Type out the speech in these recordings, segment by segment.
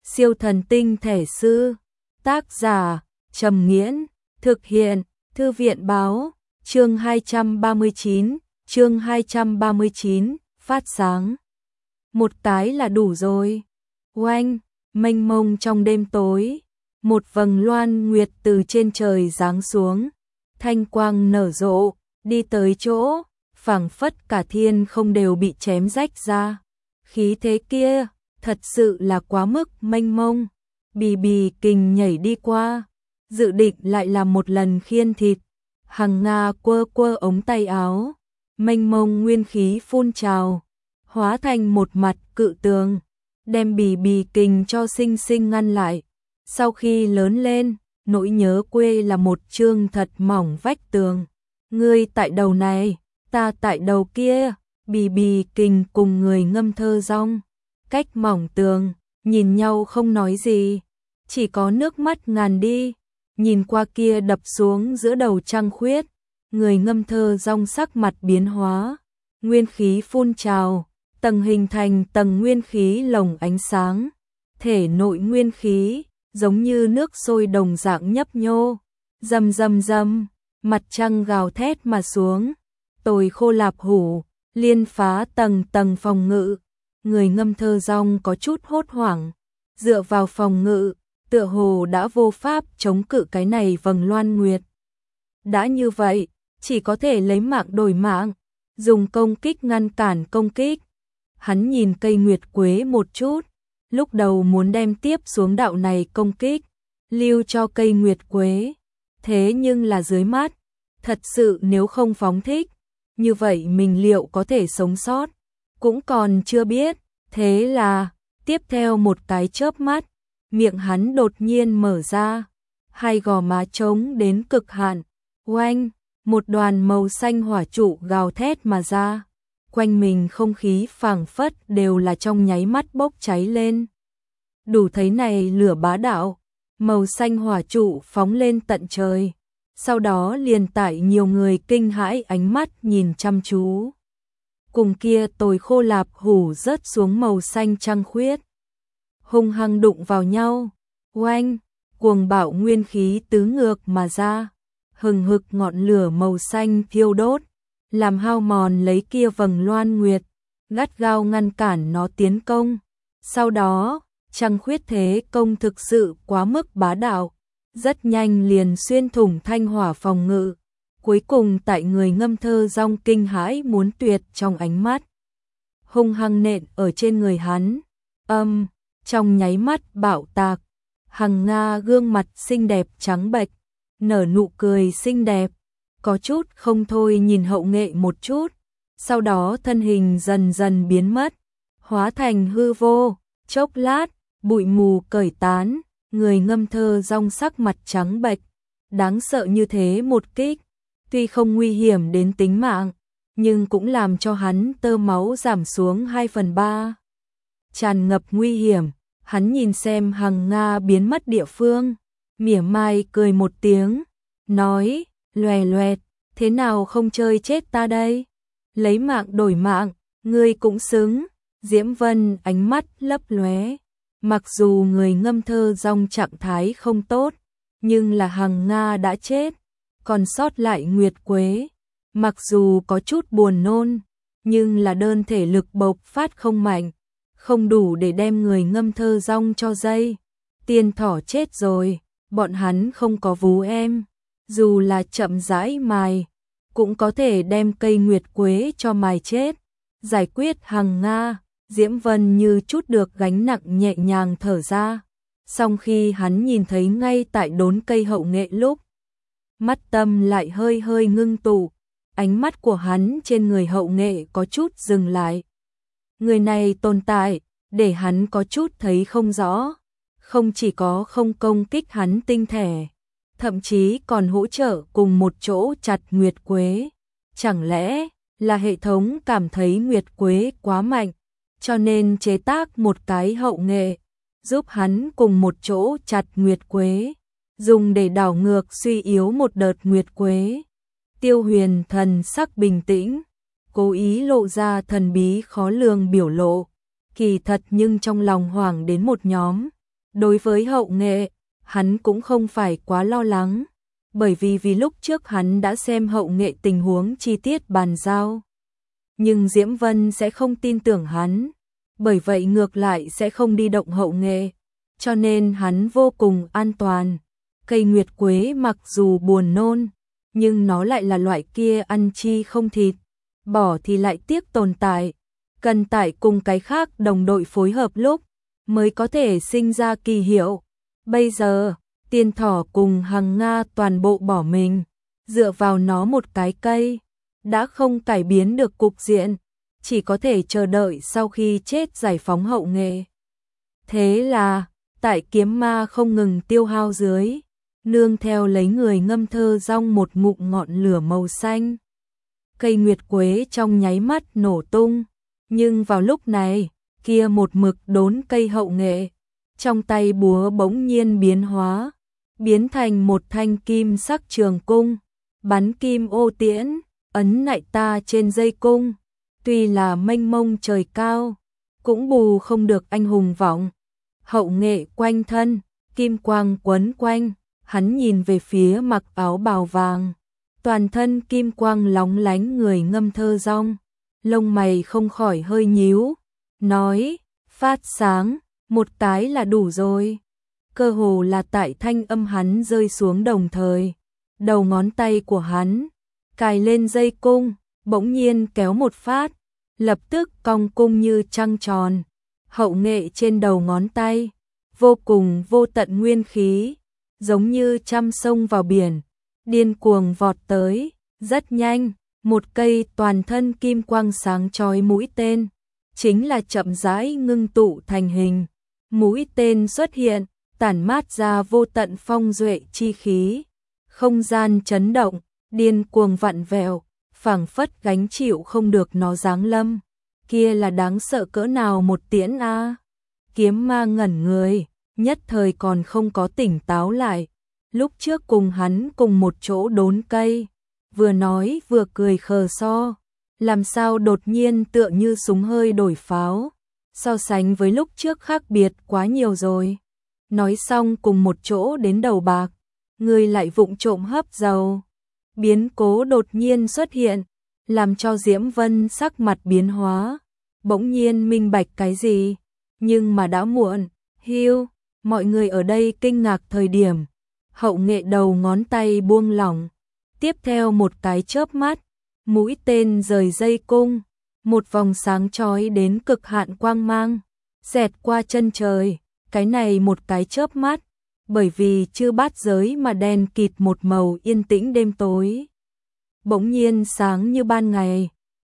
Siêu thần tinh thể sư. Tác giả Trầm Nghiễn. Thực hiện Thư viện Báo. Chương 239, phát sáng. Một cái là đủ rồi. Oanh, mênh mông trong đêm tối, một vầng loan nguyệt từ trên trời giáng xuống, thanh quang nở rộ, đi tới chỗ, phảng phất cả thiên không đều bị chém rách ra. Khí thế kia, thật sự là quá mức mênh mông. Bì bì kình nhảy đi qua, dự định lại làm một lần khiên thịt. Hằng Nga quơ quơ ống tay áo, mênh mông nguyên khí phun trào, hóa thành một mặt cự tường, đem bì bì kình cho sinh sinh ngăn lại. Sau khi lớn lên, nỗi nhớ quê là một chương thật mỏng vách tường. Ngươi tại đầu này, ta tại đầu kia, bì bì kình cùng người ngâm thơ rong. Cách mỏng tường, nhìn nhau không nói gì, chỉ có nước mắt ngàn đi. Nhìn qua kia đập xuống giữa đầu trăng khuyết, người ngâm thơ rong sắc mặt biến hóa, nguyên khí phun trào, tầng hình thành tầng nguyên khí lồng ánh sáng, thể nội nguyên khí giống như nước sôi đồng dạng nhấp nhô, rầm rầm rầm, mặt trăng gào thét mà xuống, tồi khô lạp hủ, liên phá tầng tầng phòng ngự. Người ngâm thơ rong có chút hốt hoảng, dựa vào phòng ngự, tựa hồ đã vô pháp chống cự cái này vầng loan nguyệt. Đã như vậy, chỉ có thể lấy mạng đổi mạng, dùng công kích ngăn cản công kích. Hắn nhìn cây nguyệt quế một chút, lúc đầu muốn đem tiếp xuống đạo này công kích, lưu cho cây nguyệt quế. Thế nhưng là dưới mắt, thật sự nếu không phóng thích, như vậy mình liệu có thể sống sót, cũng còn chưa biết. Thế là, tiếp theo một cái chớp mắt, miệng hắn đột nhiên mở ra, hai gò má trống đến cực hạn, oanh, một đoàn màu xanh hỏa trụ gào thét mà ra, quanh mình không khí phảng phất đều là trong nháy mắt bốc cháy lên. Đủ thấy này lửa bá đạo, màu xanh hỏa trụ phóng lên tận trời, sau đó liền tại nhiều người kinh hãi ánh mắt nhìn chăm chú. Cùng kia tồi khô lạp hủ rớt xuống màu xanh trăng khuyết, hung hăng đụng vào nhau, oanh, cuồng bạo nguyên khí tứ ngược mà ra, hừng hực ngọn lửa màu xanh thiêu đốt, làm hao mòn lấy kia vầng loan nguyệt, gắt gao ngăn cản nó tiến công. Sau đó, trăng khuyết thế công thực sự quá mức bá đạo, rất nhanh liền xuyên thủng thanh hỏa phòng ngự. Cuối cùng tại người ngâm thơ rong kinh hãi muốn tuyệt trong ánh mắt, hung hăng nện ở trên người hắn, trong nháy mắt bạo tạc. Hằng Nga gương mặt xinh đẹp trắng bệch, nở nụ cười xinh đẹp, có chút không thôi nhìn Hậu Nghệ một chút, sau đó thân hình dần dần biến mất, hóa thành hư vô. Chốc lát, bụi mù cởi tán, người ngâm thơ rong sắc mặt trắng bệch, đáng sợ như thế một kích. Tuy không nguy hiểm đến tính mạng, nhưng cũng làm cho hắn tơ máu giảm xuống 2/3. Tràn ngập nguy hiểm, hắn nhìn xem Hằng Nga biến mất địa phương, mỉa mai cười một tiếng, nói, loè loẹt, thế nào không chơi chết ta đây? Lấy mạng đổi mạng, ngươi cũng xứng. Diễm Vân ánh mắt lấp lóe, mặc dù người ngâm thơ rong trạng thái không tốt, nhưng là Hằng Nga đã chết. Còn sót lại nguyệt quế, mặc dù có chút buồn nôn, nhưng là đơn thể lực bộc phát không mạnh, không đủ để đem người ngâm thơ rong cho dây. Tiên thỏ chết rồi, bọn hắn không có vú em, dù là chậm rãi mài, cũng có thể đem cây nguyệt quế cho mài chết. Giải quyết Hằng Nga, Diễm Vân như chút được gánh nặng nhẹ nhàng thở ra. Song khi hắn nhìn thấy ngay tại đốn cây Hậu Nghệ lúc, mắt tâm lại hơi hơi ngưng tụ, ánh mắt của hắn trên người Hậu Nghệ có chút dừng lại. Người này tồn tại, để hắn có chút thấy không rõ, không chỉ có không công kích hắn tinh thể, thậm chí còn hỗ trợ cùng một chỗ chặt nguyệt quế. Chẳng lẽ là hệ thống cảm thấy nguyệt quế quá mạnh, cho nên chế tác một cái Hậu Nghệ, giúp hắn cùng một chỗ chặt nguyệt quế, dùng để đảo ngược suy yếu một đợt nguyệt quế. Tiêu Huyền thần sắc bình tĩnh, cố ý lộ ra thần bí khó lường biểu lộ, kỳ thật nhưng trong lòng hoảng đến một nhóm. Đối với Hậu Nghệ, hắn cũng không phải quá lo lắng, bởi vì lúc trước hắn đã xem Hậu Nghệ tình huống chi tiết bàn giao. Nhưng Diễm Vân sẽ không tin tưởng hắn, bởi vậy ngược lại sẽ không đi động Hậu Nghệ, cho nên hắn vô cùng an toàn. Cây nguyệt quế mặc dù buồn nôn, nhưng nó lại là loại kia ăn chi không thịt, bỏ thì lại tiếc tồn tại, cần tại cùng cái khác đồng đội phối hợp lúc mới có thể sinh ra kỳ hiệu. Bây giờ, Tiên Thỏ cùng Hằng Nga toàn bộ bỏ mình, dựa vào nó một cái cây, đã không cải biến được cục diện, chỉ có thể chờ đợi sau khi chết giải phóng Hậu Nghệ. Thế là, tại kiếm ma không ngừng tiêu hao dưới, nương theo lấy người ngâm thơ rong một ngụm ngọn lửa màu xanh. Cây nguyệt quế trong nháy mắt nổ tung, nhưng vào lúc này, kia một mực đốn cây Hậu Nghệ, trong tay búa bỗng nhiên biến hóa, biến thành một thanh kim sắc trường cung, bắn kim ô tiễn, ấn nại ta trên dây cung, tuy là mênh mông trời cao, cũng bù không được anh hùng vọng. Hậu Nghệ quanh thân, kim quang quấn quanh, hắn nhìn về phía mặc áo bào vàng, toàn thân kim quang lóng lánh người ngâm thơ rong, lông mày không khỏi hơi nhíu, nói, phát sáng, một cái là đủ rồi. Cơ hồ là tại thanh âm hắn rơi xuống đồng thời, đầu ngón tay của hắn cài lên dây cung, bỗng nhiên kéo một phát, lập tức cong cung như trăng tròn. Hậu Nghệ trên đầu ngón tay, vô cùng vô tận nguyên khí, giống như trăm sông vào biển, điên cuồng vọt tới, rất nhanh, một cây toàn thân kim quang sáng chói mũi tên, chính là chậm rãi ngưng tụ thành hình. Mũi tên xuất hiện, tản mát ra vô tận phong duệ chi khí, không gian chấn động, điên cuồng vặn vẹo, phảng phất gánh chịu không được nó giáng lâm. Kia là đáng sợ cỡ nào một tiễn a! Kiếm ma ngẩn người, nhất thời còn không có tỉnh táo lại. Lúc trước cùng hắn cùng một chỗ đốn cây, vừa nói vừa cười khờ so, làm sao đột nhiên tựa như súng hơi đổi pháo, so sánh với lúc trước khác biệt quá nhiều rồi. Nói xong cùng một chỗ đến đầu bạc, người lại vụng trộm hấp dầu. Biến cố đột nhiên xuất hiện, làm cho Diễm Vân sắc mặt biến hóa, bỗng nhiên minh bạch cái gì, nhưng mà đã muộn. Hiu, mọi người ở đây kinh ngạc thời điểm, Hậu Nghệ đầu ngón tay buông lỏng, tiếp theo một cái chớp mắt, mũi tên rời dây cung, một vòng sáng chói đến cực hạn quang mang, xẹt qua chân trời. Cái này một cái chớp mắt, bởi vì chư bát giới mà đen kịt một màu yên tĩnh đêm tối, bỗng nhiên sáng như ban ngày.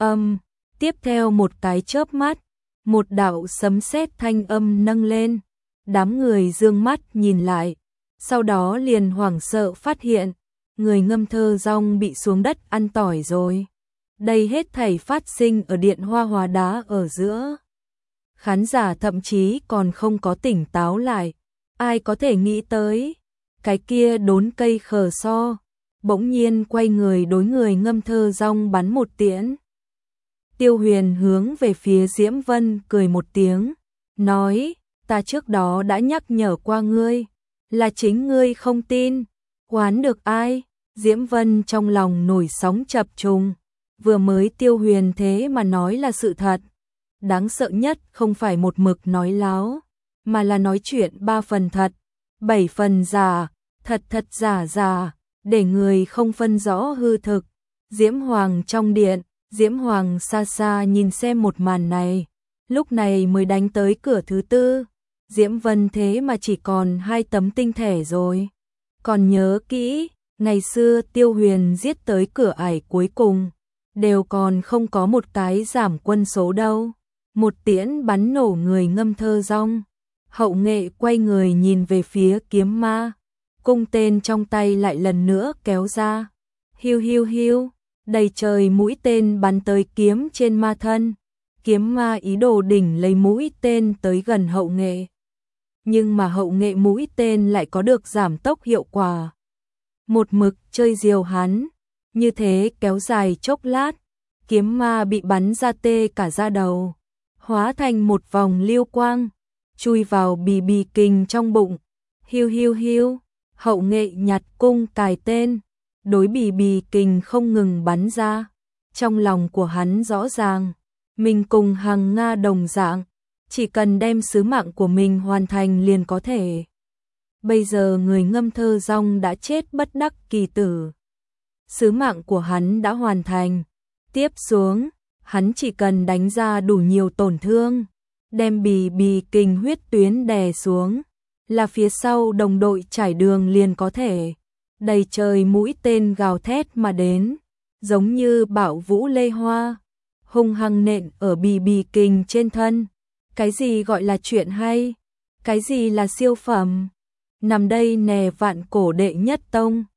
Tiếp theo một cái chớp mắt, một đạo sấm sét thanh âm nâng lên, đám người dương mắt nhìn lại, sau đó liền hoảng sợ phát hiện, người ngâm thơ rong bị xuống đất ăn tỏi rồi. Đây hết thảy phát sinh ở điện hoa hóa đá ở giữa. Khán giả thậm chí còn không có tỉnh táo lại, ai có thể nghĩ tới, cái kia đốn cây khờ so, bỗng nhiên quay người đối người ngâm thơ rong bắn một tiễn. Tiêu Huyền hướng về phía Diễm Vân cười một tiếng, nói, ta trước đó đã nhắc nhở qua ngươi, là chính ngươi không tin, oán được ai? Diễm Vân trong lòng nổi sóng chập trùng, vừa mới Tiêu Huyền thế mà nói là sự thật. Đáng sợ nhất không phải một mực nói láo, mà là nói chuyện 3 phần thật, 7 phần giả, thật thật giả giả, để người không phân rõ hư thực. Diễm Hoàng trong điện, Diễm Hoàng xa xa nhìn xem một màn này, lúc này mới đánh tới cửa thứ tư. Diễm Vân thế mà chỉ còn 2 tấm tinh thể rồi. Còn nhớ kỹ, ngày xưa Tiêu Huyền giết tới cửa ải cuối cùng, đều còn không có một cái giảm quân số đâu. Một tiễn bắn nổ người ngâm thơ rong. Hậu Nghệ quay người nhìn về phía kiếm ma, cung tên trong tay lại lần nữa kéo ra. Hiu hiu hiu, đầy trời mũi tên bắn tới kiếm trên ma thân. Kiếm ma ý đồ đỉnh lấy mũi tên tới gần Hậu Nghệ. Nhưng mà Hậu Nghệ mũi tên lại có được giảm tốc hiệu quả. Một mực chơi diều hắn, như thế kéo dài chốc lát, kiếm ma bị bắn ra tê cả da đầu, hóa thành một vòng lưu quang, chui vào bì bì kình trong bụng. Hiu hiu hiu, hậu nghệ nhặt cung cài tên, đối bì bì kình không ngừng bắn ra. Trong lòng của hắn rõ ràng, mình cùng Hằng Nga đồng dạng, chỉ cần đem sứ mạng của mình hoàn thành liền có thể. Bây giờ người ngâm thơ rong đã chết bất đắc kỳ tử. Sứ mạng của hắn đã hoàn thành. Tiếp xuống, hắn chỉ cần đánh ra đủ nhiều tổn thương, đem bì bì kình huyết tuyến đè xuống, là phía sau đồng đội trải đường liền có thể. Đầy trời mũi tên gào thét mà đến, giống như bão vũ lê hoa, hung hăng nện ở bì bì kình trên thân. Cái gì gọi là chuyện hay? Cái gì là siêu phẩm? Nằm đây nè vạn cổ đệ nhất tông.